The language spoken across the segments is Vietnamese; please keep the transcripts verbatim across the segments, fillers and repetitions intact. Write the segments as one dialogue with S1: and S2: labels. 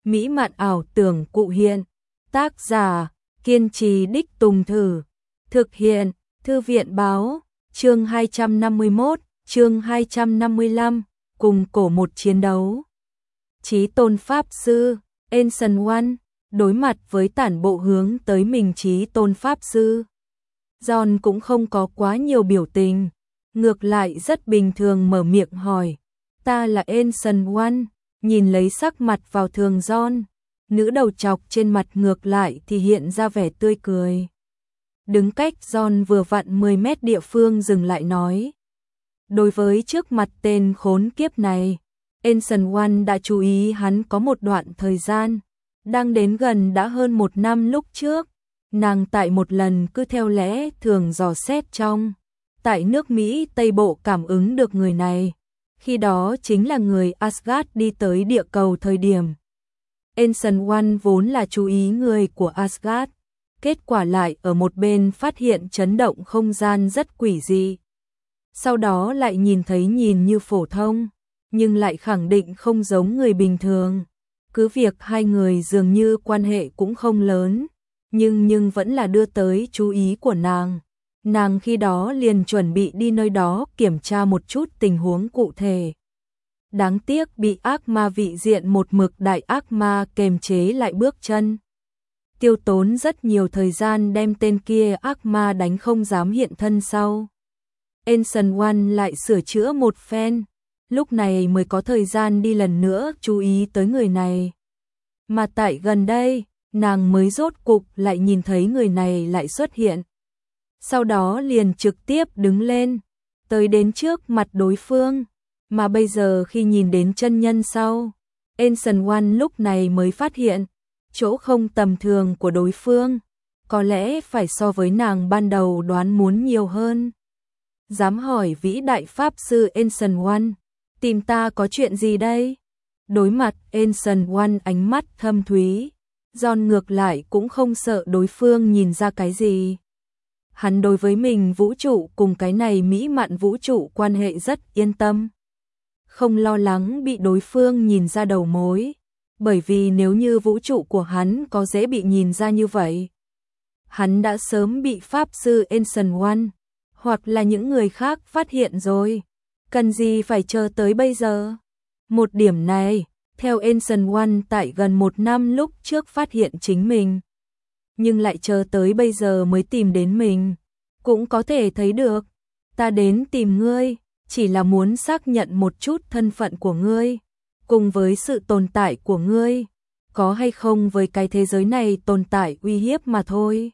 S1: mỹ mạn ảo tưởng cụ hiện. Tác giả, kiên trì đích Tùng Thử. Thực hiện, Thư viện Báo. Chương hai trăm năm mươi mốt, chương hai trăm năm mươi lăm, cùng cổ một chiến đấu. Chí tôn Pháp Sư, Ancient One, đối mặt với tản bộ hướng tới mình Chí tôn Pháp Sư. John cũng không có quá nhiều biểu tình, ngược lại rất bình thường mở miệng hỏi. Ta là Ancient One, nhìn lấy sắc mặt vào thường John, nữ đầu trọc trên mặt ngược lại thì hiện ra vẻ tươi cười. Đứng cách John vừa vặn mười mét địa phương dừng lại nói. Đối với trước mặt tên khốn kiếp này, Ancient One đã chú ý hắn có một đoạn thời gian, đang đến gần đã hơn một năm lúc trước, nàng tại một lần cứ theo lẽ thường dò xét trong, tại nước Mỹ Tây Bộ cảm ứng được người này, khi đó chính là người Asgard đi tới địa cầu thời điểm. Ancient One vốn là chú ý người của Asgard, kết quả lại ở một bên phát hiện chấn động không gian rất quỷ dị. Sau đó lại nhìn thấy nhìn như phổ thông, nhưng lại khẳng định không giống người bình thường. Cứ việc hai người dường như quan hệ cũng không lớn, nhưng nhưng vẫn là đưa tới chú ý của nàng. Nàng khi đó liền chuẩn bị đi nơi đó kiểm tra một chút tình huống cụ thể. Đáng tiếc bị ác ma vị diện một mực đại ác ma kềm chế lại bước chân. Tiêu tốn rất nhiều thời gian đem tên kia ác ma đánh không dám hiện thân sau. Ancient One lại sửa chữa một phen, lúc này mới có thời gian đi lần nữa chú ý tới người này. Mà tại gần đây, nàng mới rốt cục lại nhìn thấy người này lại xuất hiện. Sau đó liền trực tiếp đứng lên, tới đến trước mặt đối phương, mà bây giờ khi nhìn đến chân nhân sau, Ancient One lúc này mới phát hiện, chỗ không tầm thường của đối phương, có lẽ phải so với nàng ban đầu đoán muốn nhiều hơn. Dám hỏi vĩ đại Pháp Sư Ancient One, tìm ta có chuyện gì đây? Đối mặt Ancient One ánh mắt thâm thúy, John ngược lại cũng không sợ đối phương nhìn ra cái gì. Hắn đối với mình vũ trụ cùng cái này mỹ mạn vũ trụ quan hệ rất yên tâm. Không lo lắng bị đối phương nhìn ra đầu mối, bởi vì nếu như vũ trụ của hắn có dễ bị nhìn ra như vậy, hắn đã sớm bị Pháp Sư Ancient One, hoặc là những người khác phát hiện rồi. Cần gì phải chờ tới bây giờ? Một điểm này, theo Ancient One tại gần một năm lúc trước phát hiện chính mình, nhưng lại chờ tới bây giờ mới tìm đến mình, cũng có thể thấy được. Ta đến tìm ngươi, chỉ là muốn xác nhận một chút thân phận của ngươi, cùng với sự tồn tại của ngươi, có hay không với cái thế giới này tồn tại uy hiếp mà thôi.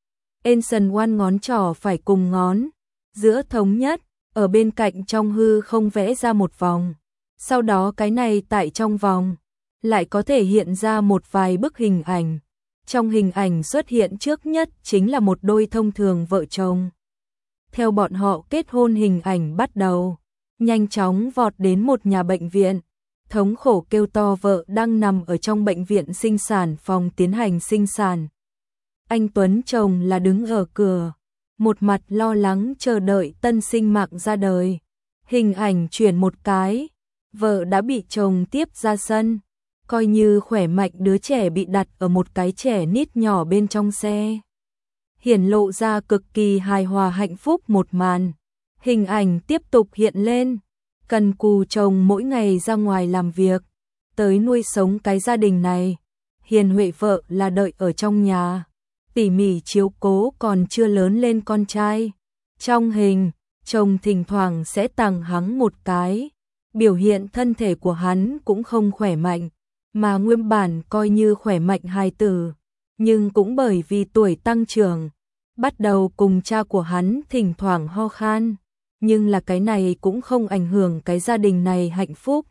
S1: Ancient One ngón trỏ phải cùng ngón giữa thống nhất, ở bên cạnh trong hư không vẽ ra một vòng. Sau đó cái này tại trong vòng, lại có thể hiện ra một vài bức hình ảnh. Trong hình ảnh xuất hiện trước nhất chính là một đôi thông thường vợ chồng. Theo bọn họ kết hôn hình ảnh bắt đầu, nhanh chóng vọt đến một nhà bệnh viện. Thống khổ kêu to vợ đang nằm ở trong bệnh viện sinh sản phòng tiến hành sinh sản. Anh Tuấn chồng là đứng ở cửa, một mặt lo lắng chờ đợi tân sinh mạng ra đời. Hình ảnh chuyển một cái, vợ đã bị chồng tiếp ra sân, coi như khỏe mạnh đứa trẻ bị đặt ở một cái trẻ nít nhỏ bên trong xe. Hiển lộ ra cực kỳ hài hòa hạnh phúc một màn. Hình ảnh tiếp tục hiện lên, cần cù chồng mỗi ngày ra ngoài làm việc, tới nuôi sống cái gia đình này. Hiền huệ vợ là đợi ở trong nhà, tỉ mỉ chiếu cố còn chưa lớn lên con trai. Trong hình, chồng thỉnh thoảng sẽ tằng hắng một cái, biểu hiện thân thể của hắn cũng không khỏe mạnh, mà nguyên bản coi như khỏe mạnh hài tử, nhưng cũng bởi vì tuổi tăng trưởng, bắt đầu cùng cha của hắn thỉnh thoảng ho khan, nhưng là cái này cũng không ảnh hưởng cái gia đình này hạnh phúc.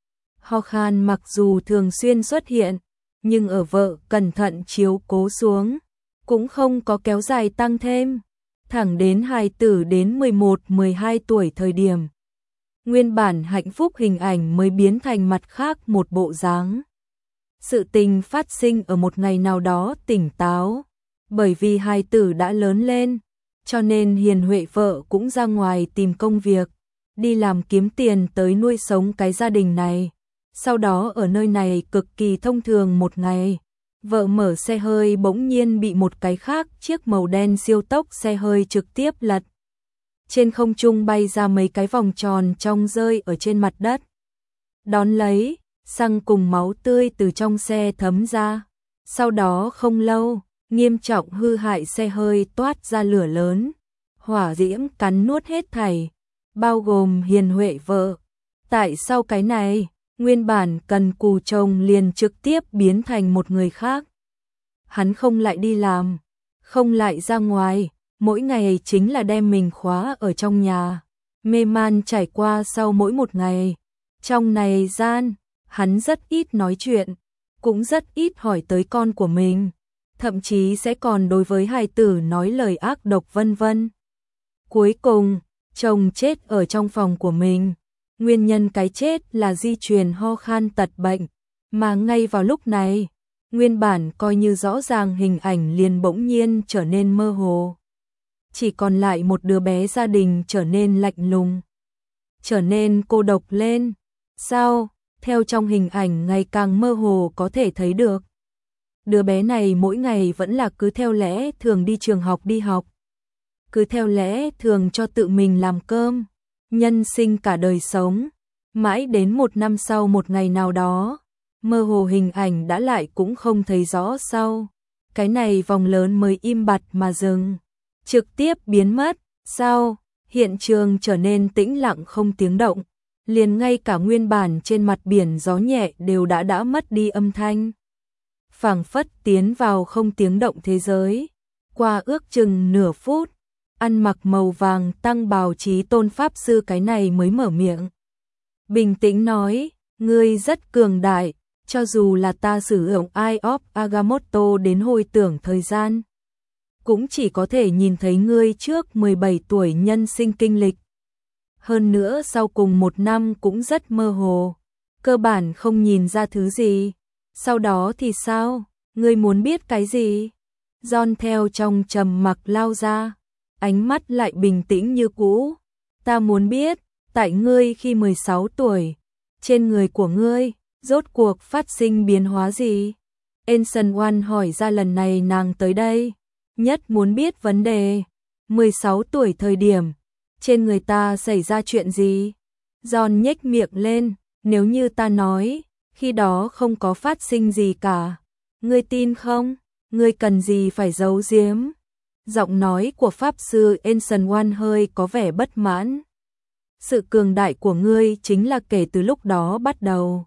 S1: Ho khan mặc dù thường xuyên xuất hiện, nhưng ở vợ cẩn thận chiếu cố xuống, cũng không có kéo dài tăng thêm, thẳng đến hài tử đến mười một mười hai tuổi thời điểm. Nguyên bản hạnh phúc hình ảnh mới biến thành mặt khác một bộ dáng. Sự tình phát sinh ở một ngày nào đó tỉnh táo, bởi vì hài tử đã lớn lên, cho nên hiền huệ vợ cũng ra ngoài tìm công việc, đi làm kiếm tiền tới nuôi sống cái gia đình này. Sau đó ở nơi này cực kỳ thông thường một ngày, vợ mở xe hơi bỗng nhiên bị một cái khác chiếc màu đen siêu tốc xe hơi trực tiếp lật. Trên không trung bay ra mấy cái vòng tròn trong rơi ở trên mặt đất. Đón lấy, xăng cùng máu tươi từ trong xe thấm ra. Sau đó không lâu, nghiêm trọng hư hại xe hơi toát ra lửa lớn. Hỏa diễm cắn nuốt hết thảy, bao gồm Hiền Huệ vợ. Tại sao cái này, nguyên bản cần cù chồng liền trực tiếp biến thành một người khác. Hắn không lại đi làm, không lại ra ngoài, mỗi ngày chính là đem mình khóa ở trong nhà, mê man trải qua sau mỗi một ngày. Trong này gian, hắn rất ít nói chuyện, cũng rất ít hỏi tới con của mình, thậm chí sẽ còn đối với hài tử nói lời ác độc vân vân. Cuối cùng, chồng chết ở trong phòng của mình. Nguyên nhân cái chết là di truyền ho khan tật bệnh, mà ngay vào lúc này, nguyên bản coi như rõ ràng hình ảnh liền bỗng nhiên trở nên mơ hồ. Chỉ còn lại một đứa bé gia đình trở nên lạnh lùng, trở nên cô độc lên. Sao? Theo trong hình ảnh ngày càng mơ hồ có thể thấy được. Đứa bé này mỗi ngày vẫn là cứ theo lẽ thường đi trường học đi học, cứ theo lẽ thường cho tự mình làm cơm, nhân sinh cả đời sống. Mãi đến một năm sau một ngày nào đó, mơ hồ hình ảnh đã lại cũng không thấy rõ sau. Cái này vòng lớn mới im bặt mà dừng, trực tiếp biến mất. Sau, hiện trường trở nên tĩnh lặng không tiếng động, liền ngay cả nguyên bản trên mặt biển gió nhẹ đều đã đã mất đi âm thanh. Phảng phất tiến vào không tiếng động thế giới. Qua ước chừng nửa phút, ăn mặc màu vàng tăng bào Chí Tôn Pháp Sư cái này mới mở miệng. Bình tĩnh nói, ngươi rất cường đại, cho dù là ta sử dụng Eye of Agamotto đến hồi tưởng thời gian, cũng chỉ có thể nhìn thấy ngươi trước mười bảy tuổi nhân sinh kinh lịch. Hơn nữa sau cùng một năm cũng rất mơ hồ, cơ bản không nhìn ra thứ gì. Sau đó thì sao? Ngươi muốn biết cái gì? John theo trong trầm mặc lao ra, ánh mắt lại bình tĩnh như cũ. Ta muốn biết, tại ngươi khi mười sáu tuổi, trên người của ngươi, rốt cuộc phát sinh biến hóa gì? Ancient One hỏi ra lần này nàng tới đây, nhất muốn biết vấn đề. mười sáu tuổi thời điểm, trên người ta xảy ra chuyện gì? John nhếch miệng lên, nếu như ta nói, khi đó không có phát sinh gì cả, ngươi tin không? Ngươi cần gì phải giấu giếm? Giọng nói của Pháp Sư Ancient One hơi có vẻ bất mãn. Sự cường đại của ngươi chính là kể từ lúc đó bắt đầu,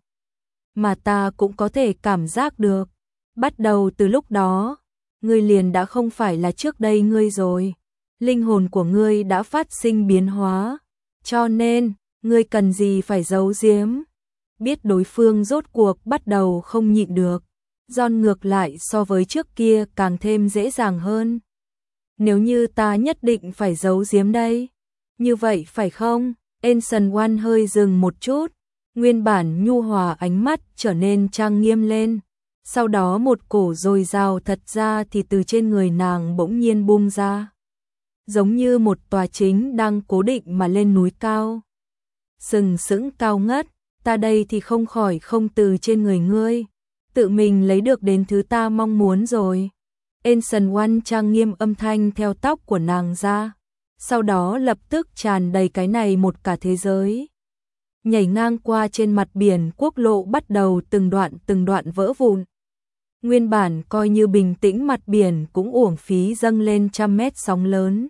S1: mà ta cũng có thể cảm giác được. Bắt đầu từ lúc đó, ngươi liền đã không phải là trước đây ngươi rồi. Linh hồn của ngươi đã phát sinh biến hóa, cho nên, ngươi cần gì phải giấu giếm? Biết đối phương rốt cuộc bắt đầu không nhịn được. John ngược lại so với trước kia càng thêm dễ dàng hơn. Nếu như ta nhất định phải giấu giếm đây, như vậy phải không? Ancient One hơi dừng một chút, nguyên bản nhu hòa ánh mắt trở nên trang nghiêm lên. Sau đó một cổ dồi dào thật ra thì từ trên người nàng bỗng nhiên bung ra, giống như một tòa chính đang cố định mà lên núi cao, sừng sững cao ngất. Ta đây thì không khỏi không từ trên người ngươi, tự mình lấy được đến thứ ta mong muốn rồi. Ancient One trang nghiêm âm thanh theo tóc của nàng ra, sau đó lập tức tràn đầy cái này một cả thế giới. Nhảy ngang qua trên mặt biển, quốc lộ bắt đầu từng đoạn từng đoạn vỡ vụn. Nguyên bản coi như bình tĩnh mặt biển cũng uổng phí dâng lên trăm mét sóng lớn.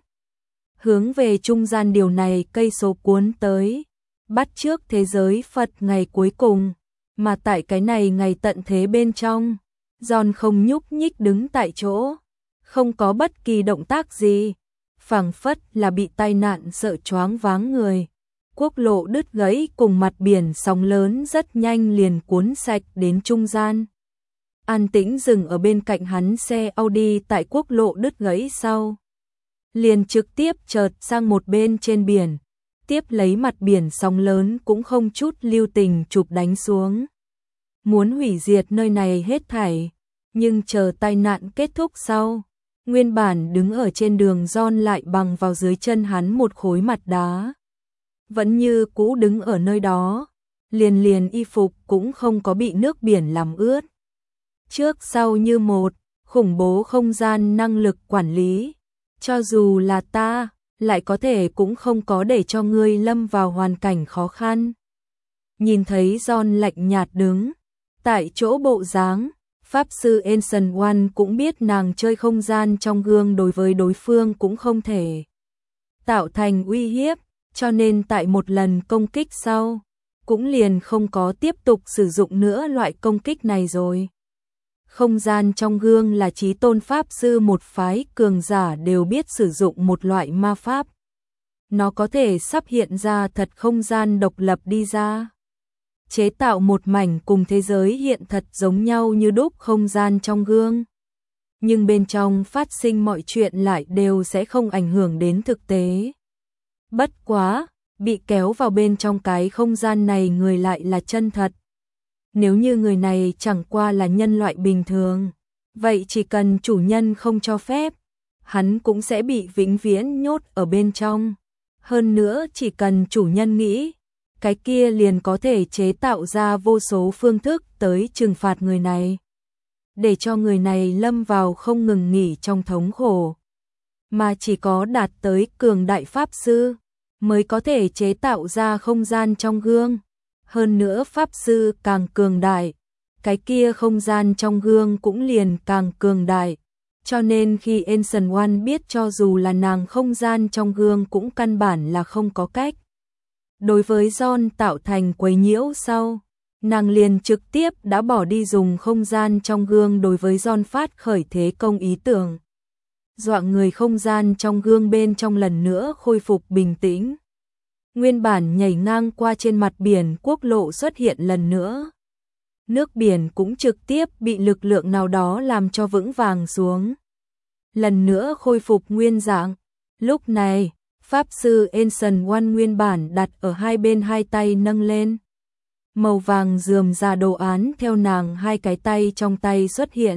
S1: Hướng về trung gian điều này cây số cuốn tới, bắt trước thế giới Phật ngày cuối cùng, mà tại cái này ngày tận thế bên trong, John không nhúc nhích đứng tại chỗ, không có bất kỳ động tác gì, phảng phất là bị tai nạn sợ choáng váng người. Quốc lộ đứt gãy cùng mặt biển sóng lớn rất nhanh liền cuốn sạch đến trung gian. An tĩnh dừng ở bên cạnh hắn xe Audi tại quốc lộ đứt gãy sau, liền trực tiếp chợt sang một bên trên biển, tiếp lấy mặt biển sóng lớn cũng không chút lưu tình chụp đánh xuống, muốn hủy diệt nơi này hết thảy. Nhưng chờ tai nạn kết thúc sau, nguyên bản đứng ở trên đường John lại bằng vào dưới chân hắn một khối mặt đá, vẫn như cũ đứng ở nơi đó, liền liền y phục cũng không có bị nước biển làm ướt. Trước sau như một, khủng bố không gian năng lực quản lý. Cho dù là ta, lại có thể cũng không có để cho ngươi lâm vào hoàn cảnh khó khăn. Nhìn thấy John lạnh nhạt đứng tại chỗ bộ dáng, Pháp sư Ancient One cũng biết nàng chơi không gian trong gương đối với đối phương cũng không thể tạo thành uy hiếp, cho nên tại một lần công kích sau, cũng liền không có tiếp tục sử dụng nữa loại công kích này rồi. Không gian trong gương là chí tôn Pháp sư một phái cường giả đều biết sử dụng một loại ma pháp. Nó có thể sắp hiện ra thật không gian độc lập đi ra. Chế tạo một mảnh cùng thế giới hiện thật giống nhau như đúc không gian trong gương. Nhưng bên trong phát sinh mọi chuyện lại đều sẽ không ảnh hưởng đến thực tế. Bất quá, bị kéo vào bên trong cái không gian này người lại là chân thật. Nếu như người này chẳng qua là nhân loại bình thường, vậy chỉ cần chủ nhân không cho phép, hắn cũng sẽ bị vĩnh viễn nhốt ở bên trong. Hơn nữa chỉ cần chủ nhân nghĩ, cái kia liền có thể chế tạo ra vô số phương thức tới trừng phạt người này, để cho người này lâm vào không ngừng nghỉ trong thống khổ. Mà chỉ có đạt tới cường đại pháp sư mới có thể chế tạo ra không gian trong gương. Hơn nữa pháp sư càng cường đại, cái kia không gian trong gương cũng liền càng cường đại. Cho nên khi Ancient One biết cho dù là nàng không gian trong gương cũng căn bản là không có cách đối với John tạo thành quấy nhiễu sau, nàng liền trực tiếp đã bỏ đi dùng không gian trong gương đối với John phát khởi thế công ý tưởng. Dọa người không gian trong gương bên trong lần nữa khôi phục bình tĩnh. Nguyên bản nhảy ngang qua trên mặt biển quốc lộ xuất hiện lần nữa. Nước biển cũng trực tiếp bị lực lượng nào đó làm cho vững vàng xuống. Lần nữa khôi phục nguyên dạng. Lúc này, Pháp sư Ancient One nguyên bản đặt ở hai bên hai tay nâng lên. Màu vàng rườm rà đồ án theo nàng hai cái tay trong tay xuất hiện.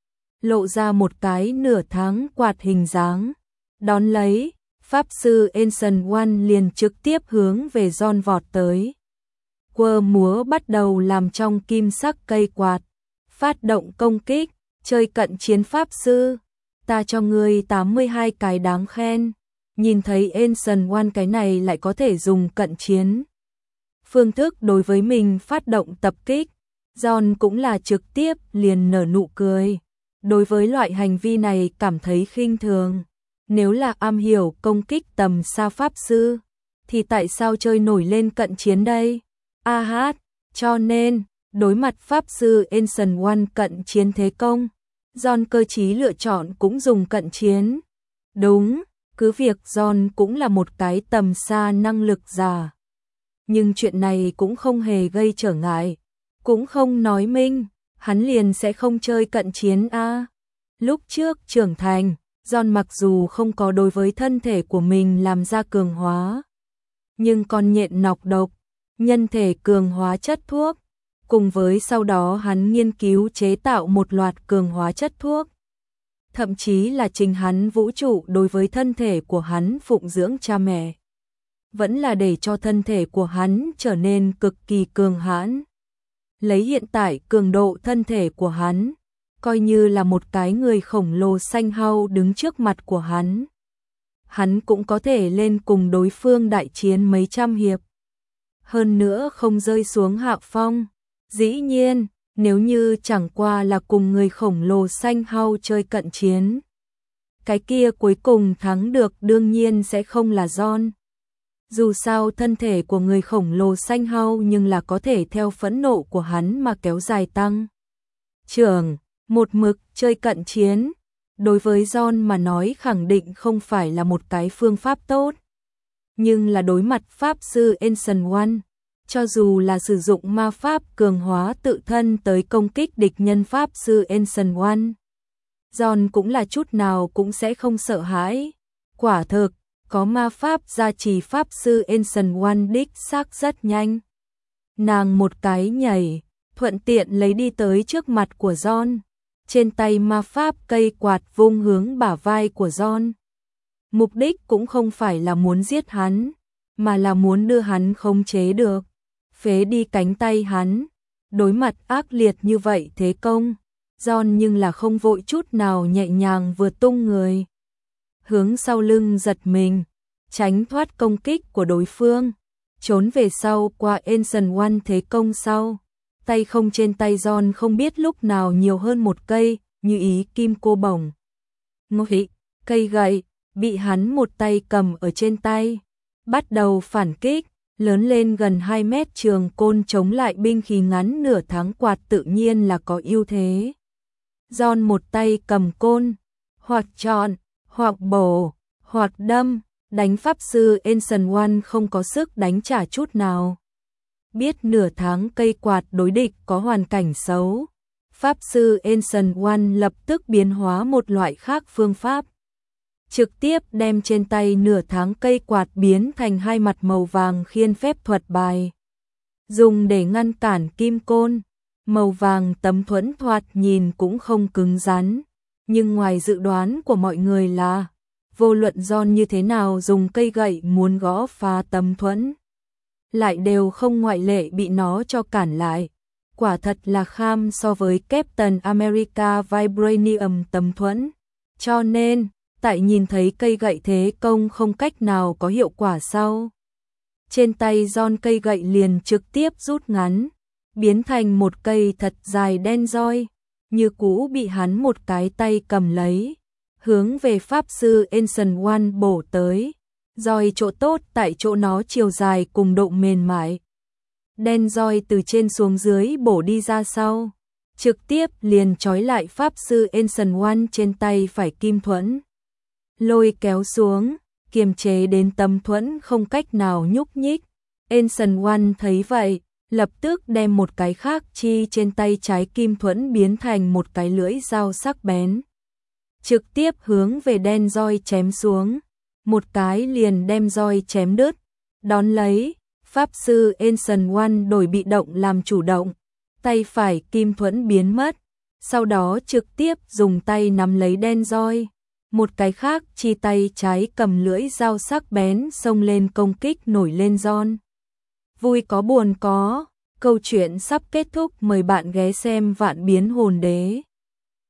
S1: Lộ ra một cái nửa tháng quạt hình dáng. Đón lấy, Pháp sư Ancient One liền trực tiếp hướng về John vọt tới. Quơ múa bắt đầu làm trong kim sắc cây quạt. Phát động công kích, chơi cận chiến Pháp sư. Ta cho ngươi tám mươi hai cái đáng khen. Nhìn thấy Ancient One cái này lại có thể dùng cận chiến phương thức đối với mình phát động tập kích. John cũng là trực tiếp liền nở nụ cười. Đối với loại hành vi này cảm thấy khinh thường. Nếu là am hiểu công kích tầm xa pháp sư, thì tại sao chơi nổi lên cận chiến đây? A hát, cho nên, đối mặt pháp sư Ancient One cận chiến thế công, John cơ chí lựa chọn cũng dùng cận chiến. Đúng, cứ việc John cũng là một cái tầm xa năng lực giả. Nhưng chuyện này cũng không hề gây trở ngại, cũng không nói minh, hắn liền sẽ không chơi cận chiến a. Lúc trước trưởng thành, John mặc dù không có đối với thân thể của mình làm ra cường hóa, nhưng còn nhện nọc độc, nhân thể cường hóa chất thuốc, cùng với sau đó hắn nghiên cứu chế tạo một loạt cường hóa chất thuốc. Thậm chí là chính hắn vũ trụ đối với thân thể của hắn phụng dưỡng cha mẹ. Vẫn là để cho thân thể của hắn trở nên cực kỳ cường hãn. Lấy hiện tại cường độ thân thể của hắn, coi như là một cái người khổng lồ xanh hau đứng trước mặt của hắn. Hắn cũng có thể lên cùng đối phương đại chiến mấy trăm hiệp. Hơn nữa không rơi xuống hạ phong. Dĩ nhiên, nếu như chẳng qua là cùng người khổng lồ xanh hau chơi cận chiến, cái kia cuối cùng thắng được đương nhiên sẽ không là John. Dù sao thân thể của người khổng lồ xanh hau nhưng là có thể theo phẫn nộ của hắn mà kéo dài tăng trưởng, một mực chơi cận chiến. Đối với John mà nói khẳng định không phải là một cái phương pháp tốt. Nhưng là đối mặt Pháp sư Ancient One, cho dù là sử dụng ma pháp cường hóa tự thân tới công kích địch nhân Pháp sư Ancient One, John cũng là chút nào cũng sẽ không sợ hãi. Quả thực, có ma pháp gia trì Pháp sư Ancient One đích xác rất nhanh. Nàng một cái nhảy, thuận tiện lấy đi tới trước mặt của John. Trên tay ma pháp cây quạt vung hướng bả vai của John. Mục đích cũng không phải là muốn giết hắn, mà là muốn đưa hắn khống chế được. phế đi cánh tay hắn. Đối mặt ác liệt như vậy thế công, John nhưng là không vội chút nào, nhẹ nhàng vừa tung người, hướng sau lưng giật mình, tránh thoát công kích của đối phương, trốn về sau qua Ancient One thế công sau. Tay không trên tay John không biết lúc nào nhiều hơn một cây, như ý kim cô bổng. Ngụy, cây gậy, bị hắn một tay cầm ở trên tay, bắt đầu phản kích, lớn lên gần hai mét trường côn chống lại binh khí ngắn nửa tháng quạt tự nhiên là có ưu thế. John một tay cầm côn, hoặc chọn, hoặc bổ, hoặc đâm, đánh pháp sư Ancient One không có sức đánh trả chút nào. Biết nửa tháng cây quạt đối địch có hoàn cảnh xấu, pháp sư Ancient One lập tức biến hóa một loại khác phương pháp. Trực tiếp đem trên tay nửa tháng cây quạt biến thành hai mặt màu vàng khiên phép thuật bài. Dùng để ngăn cản kim côn, màu vàng tấm thuẫn thoạt nhìn cũng không cứng rắn. Nhưng ngoài dự đoán của mọi người là, vô luận John như thế nào dùng cây gậy muốn gõ phá tấm thuẫn, lại đều không ngoại lệ bị nó cho cản lại. Quả thật là kham so với Captain America Vibranium tấm thuẫn. Cho nên, tại nhìn thấy cây gậy thế công không cách nào có hiệu quả sau, trên tay John cây gậy liền trực tiếp rút ngắn, biến thành một cây thật dài đen roi, như cũ bị hắn một cái tay cầm lấy, hướng về pháp sư Ancient One bổ tới. Roi chỗ tốt tại chỗ nó chiều dài cùng độ mềm mại. Đen roi từ trên xuống dưới bổ đi ra sau, trực tiếp liền trói lại pháp sư Ancient One trên tay phải kim thuẫn. Lôi kéo xuống, kiềm chế đến tấm thuẫn không cách nào nhúc nhích. Ancient One thấy vậy, lập tức đem một cái khác chi trên tay trái kim thuẫn biến thành một cái lưỡi dao sắc bén, trực tiếp hướng về đen roi chém xuống, một cái liền đem roi chém đứt. Đón lấy, pháp sư Ancient One đổi bị động làm chủ động, tay phải kim thuẫn biến mất, sau đó trực tiếp dùng tay nắm lấy đen roi, một cái khác chi tay trái cầm lưỡi dao sắc bén xông lên công kích nổi lên John. Vui có buồn có, câu chuyện sắp kết thúc, mời bạn ghé xem Vạn Biến Hồn Đế.